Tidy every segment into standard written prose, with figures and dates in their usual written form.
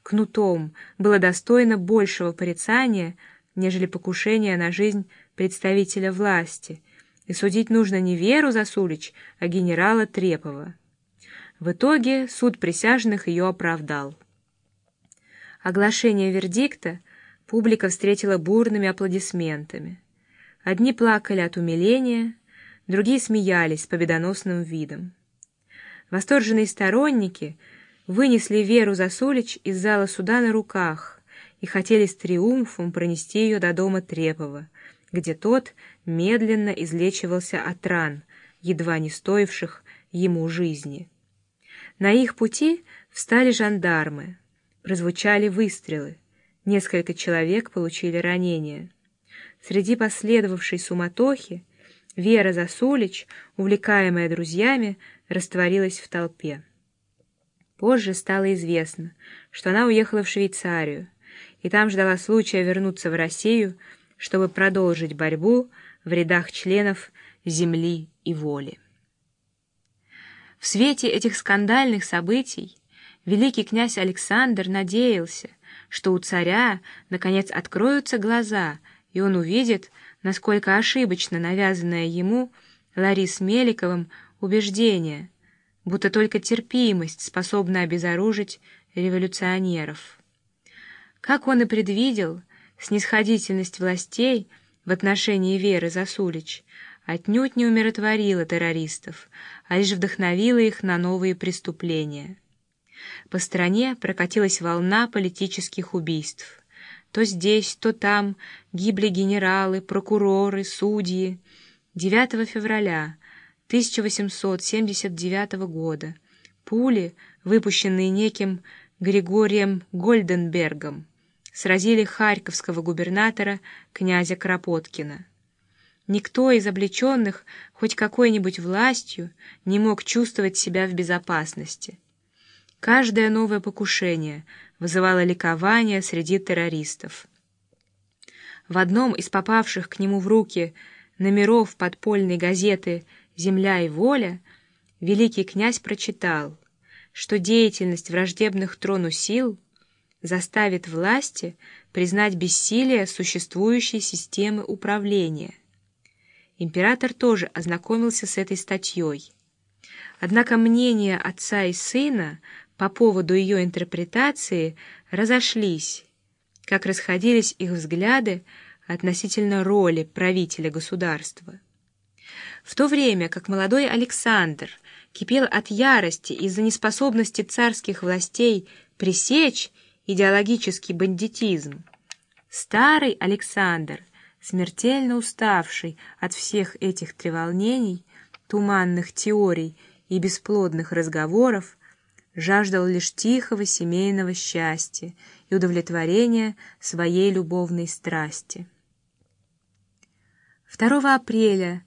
кнутом было достойно большего порицания, нежели покушение на жизнь представителя власти, и судить нужно не Веру Засулич, а генерала Трепова. В итоге суд присяжных ее оправдал. Оглашение вердикта публика встретила бурными аплодисментами. Одни плакали от умиления, другие смеялись с победоносным видом. Восторженные сторонники вынесли Веру Засулич из зала суда на руках и хотели с триумфом пронести ее до дома Трепова, где тот медленно излечивался от ран, едва не стоивших ему жизни. На их пути встали жандармы, прозвучали выстрелы, несколько человек получили ранения. Среди последовавшей суматохи Вера Засулич, увлекаемая друзьями, растворилась в толпе. Позже стало известно, что она уехала в Швейцарию и там ждала случая вернуться в Россию, чтобы продолжить борьбу в рядах членов «Земли и воли». В свете этих скандальных событий великий князь Александр надеялся, что у царя наконец откроются глаза, и он увидит, насколько ошибочно навязанное ему Ларис Меликовым убеждение, будто только терпимость способна обезоружить революционеров. Как он и предвидел, снисходительность властей в отношении Веры Засулич отнюдь не умиротворила террористов, а лишь вдохновила их на новые преступления. По стране прокатилась волна политических убийств. То здесь, то там гибли генералы, прокуроры, судьи. 9 февраля 1879 года пули, выпущенные неким Григорием Гольденбергом, сразили харьковского губернатора князя Кропоткина. Никто из облеченных хоть какой-нибудь властью не мог чувствовать себя в безопасности. Каждое новое покушение вызывало ликование среди террористов. В одном из попавших к нему в руки номеров подпольной газеты «Земля и воля» великий князь прочитал, что деятельность враждебных трону сил заставит власти признать бессилие существующей системы управления. Император тоже ознакомился с этой статьей. Однако мнения отца и сына по поводу ее интерпретации разошлись, как расходились их взгляды относительно роли правителя государства. В то время как молодой Александр кипел от ярости из-за неспособности царских властей пресечь идеологический бандитизм, старый Александр, смертельно уставший от всех этих треволнений, туманных теорий и бесплодных разговоров, жаждал лишь тихого семейного счастья и удовлетворения своей любовной страсти. 2 апреля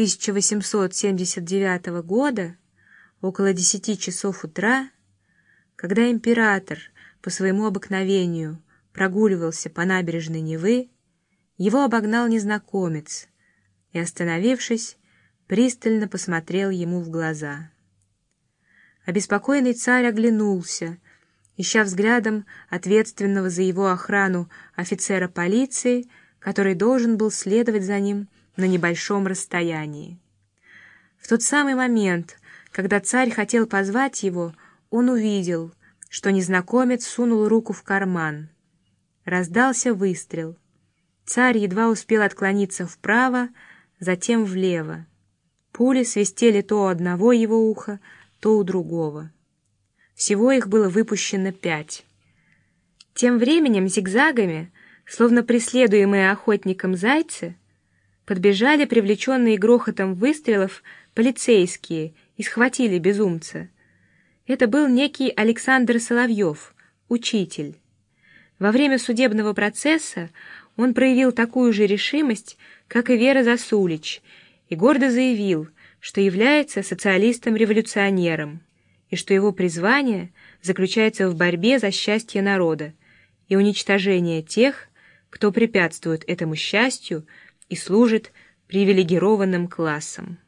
1879 года, около 10 часов утра, когда император по своему обыкновению прогуливался по набережной Невы, его обогнал незнакомец и, остановившись, пристально посмотрел ему в глаза. Обеспокоенный царь оглянулся, ища взглядом ответственного за его охрану офицера полиции, который должен был следовать за ним на небольшом расстоянии. В тот самый момент, когда царь хотел позвать его, он увидел, что незнакомец сунул руку в карман. Раздался выстрел. Царь едва успел отклониться вправо, затем влево. Пули свистели то у одного его уха, то у другого. Всего их было выпущено 5. Тем временем зигзагами, словно преследуемые охотником зайцы, подбежали привлеченные грохотом выстрелов полицейские и схватили безумца. Это был некий Александр Соловьев, учитель. Во время судебного процесса он проявил такую же решимость, как и Вера Засулич, и гордо заявил, что является социалистом-революционером и что его призвание заключается в борьбе за счастье народа и уничтожение тех, кто препятствует этому счастью и служит привилегированным классам.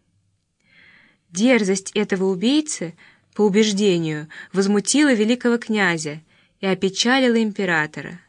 Дерзость этого убийцы, по убеждению, возмутила великого князя, и опечалила императора.